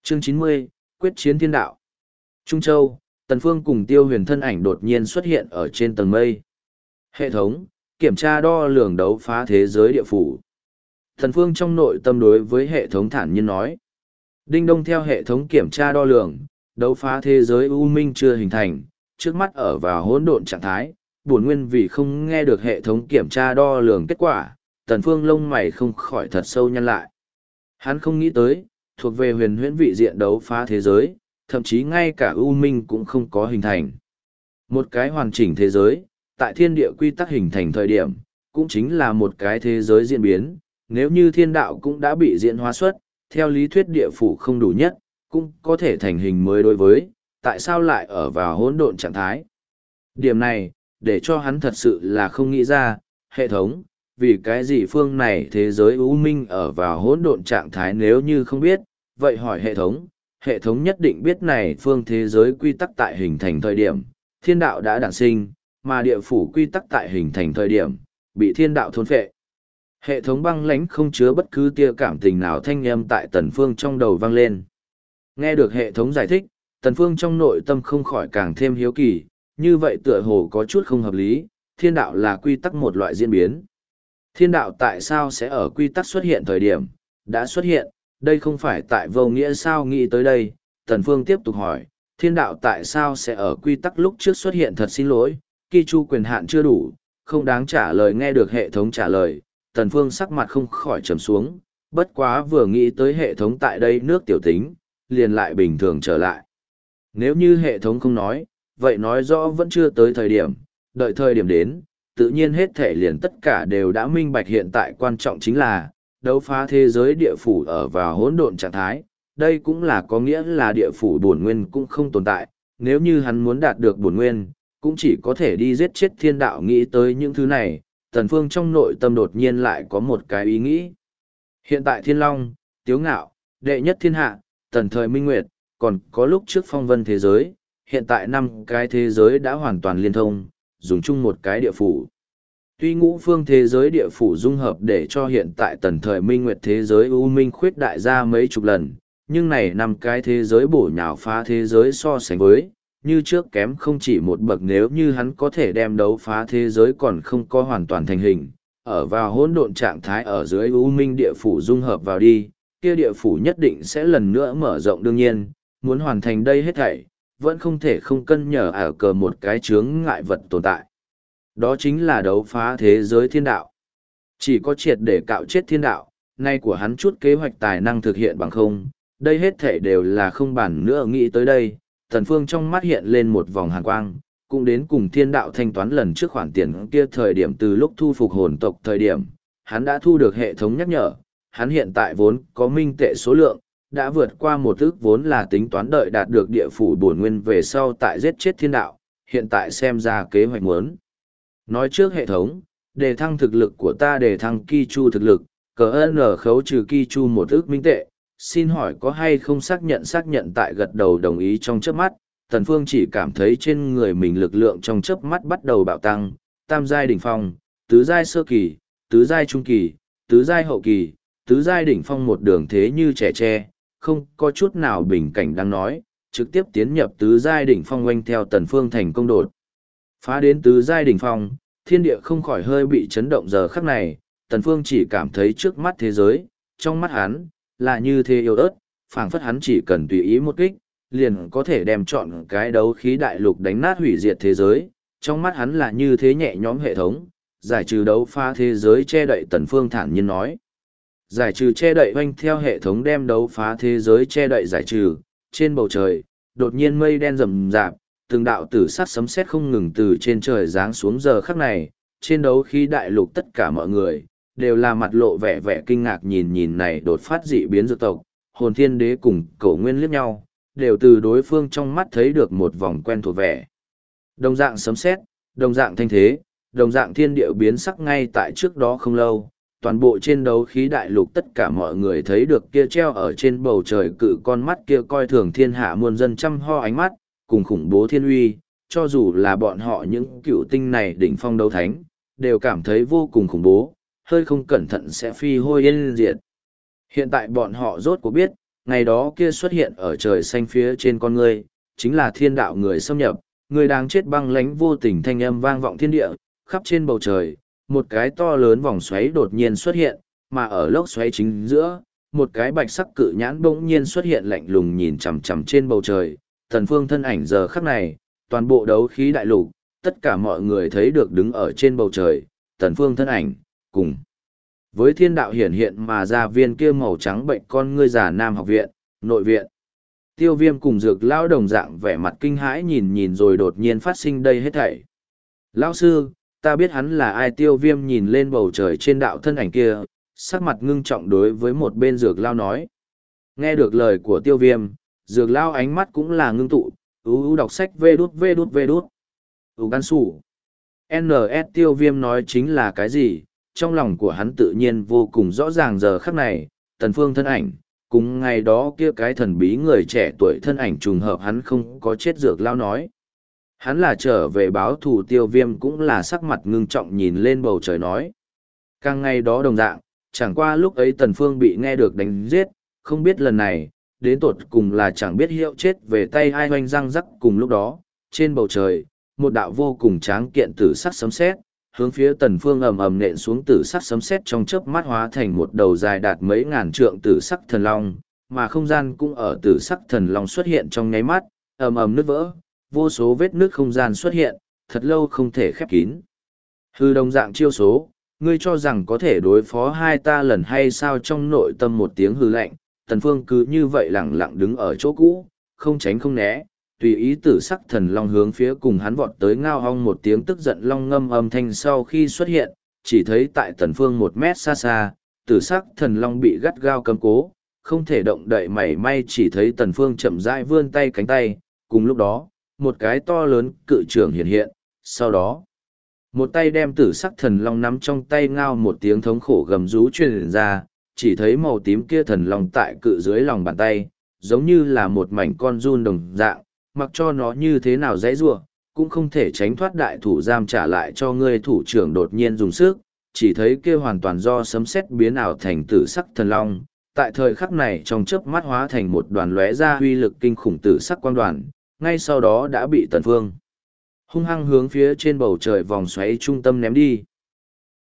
Chương 90, Quyết chiến thiên đạo. Trung Châu, Tần Phương cùng Tiêu Huyền thân ảnh đột nhiên xuất hiện ở trên tầng mây. Hệ thống, kiểm tra đo lường đấu phá thế giới địa phủ. Tần Phương trong nội tâm đối với hệ thống thản nhiên nói. Đinh đông theo hệ thống kiểm tra đo lường, đấu phá thế giới U Minh chưa hình thành, trước mắt ở vào hỗn độn trạng thái. Bổn nguyên vì không nghe được hệ thống kiểm tra đo lường kết quả, Tần Phương lông mày không khỏi thật sâu nhăn lại. Hắn không nghĩ tới, thuộc về huyền huyễn vị diện đấu phá thế giới, thậm chí ngay cả U Minh cũng không có hình thành. Một cái hoàn chỉnh thế giới, tại thiên địa quy tắc hình thành thời điểm, cũng chính là một cái thế giới diễn biến, nếu như thiên đạo cũng đã bị diễn hóa xuất, theo lý thuyết địa phủ không đủ nhất, cũng có thể thành hình mới đối với, tại sao lại ở vào hỗn độn trạng thái. Điểm này, để cho hắn thật sự là không nghĩ ra, hệ thống, vì cái gì phương này thế giới U Minh ở vào hỗn độn trạng thái nếu như không biết, vậy hỏi hệ thống nhất định biết này phương thế giới quy tắc tại hình thành thời điểm, thiên đạo đã đản sinh, mà địa phủ quy tắc tại hình thành thời điểm, bị thiên đạo thôn phệ. Hệ thống băng lãnh không chứa bất cứ tia cảm tình nào thanh âm tại Tần Phương trong đầu vang lên. Nghe được hệ thống giải thích, Tần Phương trong nội tâm không khỏi càng thêm hiếu kỳ, như vậy tựa hồ có chút không hợp lý, thiên đạo là quy tắc một loại diễn biến. Thiên đạo tại sao sẽ ở quy tắc xuất hiện thời điểm, đã xuất hiện, đây không phải tại vô nghĩa sao nghĩ tới đây, Tần Phương tiếp tục hỏi, thiên đạo tại sao sẽ ở quy tắc lúc trước xuất hiện thật xin lỗi, Ki Chu quyền hạn chưa đủ, không đáng trả lời nghe được hệ thống trả lời, Tần Phương sắc mặt không khỏi trầm xuống, bất quá vừa nghĩ tới hệ thống tại đây nước tiểu tính, liền lại bình thường trở lại. Nếu như hệ thống không nói, vậy nói rõ vẫn chưa tới thời điểm, đợi thời điểm đến, tự nhiên hết thể liền tất cả đều đã minh bạch hiện tại quan trọng chính là, đấu phá thế giới địa phủ ở vào hỗn độn trạng thái, đây cũng là có nghĩa là địa phủ bổn nguyên cũng không tồn tại, nếu như hắn muốn đạt được bổn nguyên, cũng chỉ có thể đi giết chết thiên đạo nghĩ tới những thứ này, Tần Phương trong nội tâm đột nhiên lại có một cái ý nghĩ. Hiện tại Thiên Long, Tiếu Ngạo, đệ nhất thiên hạ, tần thời Minh Nguyệt, còn có lúc trước phong vân thế giới, hiện tại 5 cái thế giới đã hoàn toàn liên thông, dùng chung một cái địa phủ. Tuy ngũ phương thế giới địa phủ dung hợp để cho hiện tại tần thời Minh Nguyệt thế giới U Minh khuyết đại ra mấy chục lần, nhưng này 5 cái thế giới bổ nhào phá thế giới so sánh với, như trước kém không chỉ một bậc nếu như hắn có thể đem đấu phá thế giới còn không có hoàn toàn thành hình, ở vào hỗn độn trạng thái ở dưới U Minh địa phủ dung hợp vào đi, kia địa phủ nhất định sẽ lần nữa mở rộng đương nhiên, muốn hoàn thành đây hết thảy, vẫn không thể không cân nhờ ở cờ một cái chướng ngại vật tồn tại. Đó chính là đấu phá thế giới thiên đạo. Chỉ có triệt để cạo chết thiên đạo, nay của hắn chút kế hoạch tài năng thực hiện bằng không, đây hết thảy đều là không bản nữa nghĩ tới đây, Tần Phương trong mắt hiện lên một vòng hàn quang, cũng đến cùng thiên đạo thanh toán lần trước khoản tiền kia thời điểm từ lúc thu phục hồn tộc thời điểm, hắn đã thu được hệ thống nhắc nhở, hắn hiện tại vốn có minh tệ số lượng, đã vượt qua một ước vốn là tính toán đợi đạt được địa phủ bổn nguyên về sau tại giết chết thiên đạo, hiện tại xem ra kế hoạch muốn. Nói trước hệ thống, đề thăng thực lực của ta đề thăng Ki Chu thực lực, cờ N khấu trừ Ki Chu một ước minh tệ, xin hỏi có hay không xác nhận tại gật đầu đồng ý trong chớp mắt, Tần Phương chỉ cảm thấy trên người mình lực lượng trong chớp mắt bắt đầu bạo tăng, tam giai đỉnh phong, tứ giai sơ kỳ, tứ giai trung kỳ, tứ giai hậu kỳ, tứ giai đỉnh phong một đường thế như trẻ tre, không có chút nào bình cảnh đang nói, trực tiếp tiến nhập tứ giai đỉnh phong oanh theo Tần Phương thành công đột. Phá đến tứ giai đỉnh phong, thiên địa không khỏi hơi bị chấn động giờ khắc này, Tần Phương chỉ cảm thấy trước mắt thế giới, trong mắt hắn, là như thế yếu ớt, phảng phất hắn chỉ cần tùy ý một kích, liền có thể đem chọn cái đấu khí đại lục đánh nát hủy diệt thế giới, trong mắt hắn là như thế nhẹ nhõm hệ thống, giải trừ đấu phá thế giới che đậy Tần Phương thản nhiên nói. Giải trừ che đậy oanh theo hệ thống đem đấu phá thế giới che đậy giải trừ, trên bầu trời, đột nhiên mây đen rầm rạp, từng đạo tử sát sấm sét không ngừng từ trên trời giáng xuống giờ khắc này, trên đấu khí đại lục tất cả mọi người, đều là mặt lộ vẻ vẻ kinh ngạc nhìn này đột phát dị biến dược tộc, hồn thiên đế cùng cổ nguyên liếc nhau, đều từ đối phương trong mắt thấy được một vòng quen thuộc vẻ. Đồng dạng sấm sét, đồng dạng thanh thế, đồng dạng thiên địa biến sắc ngay tại trước đó không lâu, toàn bộ trên đấu khí đại lục tất cả mọi người thấy được kia treo ở trên bầu trời cự con mắt kia coi thường thiên hạ muôn dân trăm ho ánh mắt, cùng khủng bố thiên uy, cho dù là bọn họ những cựu tinh này đỉnh phong đấu thánh, đều cảm thấy vô cùng khủng bố, hơi không cẩn thận sẽ phi hôi yên diệt. Hiện tại bọn họ rốt cuộc biết, ngày đó kia xuất hiện ở trời xanh phía trên con ngươi, chính là thiên đạo người xâm nhập, người đang chết băng lánh vô tình thanh âm vang vọng thiên địa, khắp trên bầu trời, một cái to lớn vòng xoáy đột nhiên xuất hiện, mà ở lốc xoáy chính giữa, một cái bạch sắc cự nhãn bỗng nhiên xuất hiện lạnh lùng nhìn chằm chằm trên bầu trời, Tần Phương thân ảnh giờ khắc này, toàn bộ đấu khí đại lục, tất cả mọi người thấy được đứng ở trên bầu trời, Tần Phương thân ảnh, cùng với thiên đạo hiển hiện mà ra viên kia màu trắng bệnh con ngươi già Nam học viện, nội viện. Tiêu Viêm cùng Dược lão đồng dạng vẻ mặt kinh hãi nhìn rồi đột nhiên phát sinh đây hết thảy. Lão sư, ta biết hắn là ai. Tiêu Viêm nhìn lên bầu trời trên đạo thân ảnh kia, sắc mặt ngưng trọng đối với một bên Dược lão nói. Nghe được lời của Tiêu Viêm, Dược lão ánh mắt cũng là ngưng tụ, đọc sách vê đút. Gan sủ. NS Tiêu Viêm nói chính là cái gì, trong lòng của hắn tự nhiên vô cùng rõ ràng giờ khắc này, Tần Phương thân ảnh, cùng ngày đó kia cái thần bí người trẻ tuổi thân ảnh trùng hợp hắn không có chết. Dược lão nói. Hắn là trở về báo thù. Tiêu Viêm cũng là sắc mặt ngưng trọng nhìn lên bầu trời nói. Càng ngày đó đồng dạng, chẳng qua lúc ấy Tần Phương bị nghe được đánh giết, không biết lần này, đến tột cùng là chẳng biết hiệu chết về tay ai hoanh răng rắc. Cùng lúc đó, trên bầu trời, một đạo vô cùng tráng kiện tử sắc sấm sét hướng phía Tần Phương ầm ầm nện xuống. Tử sắc sấm sét trong chớp mắt hóa thành một đầu dài đạt mấy ngàn trượng tử sắc thần long, mà không gian cũng ở tử sắc thần long xuất hiện trong nháy mắt, ầm ầm nứt vỡ, vô số vết nứt không gian xuất hiện, thật lâu không thể khép kín. Hư đồng dạng chiêu số, ngươi cho rằng có thể đối phó hai ta lần hay sao? Trong nội tâm một tiếng hư lạnh, Tần Phương cứ như vậy lẳng lặng đứng ở chỗ cũ, không tránh không né, tùy ý tử sắc thần long hướng phía cùng hắn vọt tới. Ngao ong một tiếng tức giận long ngâm âm thanh sau khi xuất hiện, chỉ thấy tại Tần Phương 1 mét xa xa, tử sắc thần long bị gắt gao cấm cố, không thể động đậy mảy may. Chỉ thấy Tần Phương chậm rãi vươn tay cánh tay, cùng lúc đó, một cái to lớn cự trường hiện hiện, sau đó, một tay đem tử sắc thần long nắm trong tay. Ngao một tiếng thống khổ gầm rú truyền ra, chỉ thấy màu tím kia thần long tại cự dưới lòng bàn tay, giống như là một mảnh con giun đồng dạng, mặc cho nó như thế nào dãy giụa, cũng không thể tránh thoát đại thủ giam trả lại cho ngươi. Thủ trưởng đột nhiên dùng sức, chỉ thấy kia hoàn toàn do sấm sét biến ảo thành tử sắc thần long, tại thời khắc này trong chớp mắt hóa thành một đoàn lóe ra uy lực kinh khủng tử sắc quang đoàn, ngay sau đó đã bị Tần Phương hung hăng hướng phía trên bầu trời vòng xoáy trung tâm ném đi.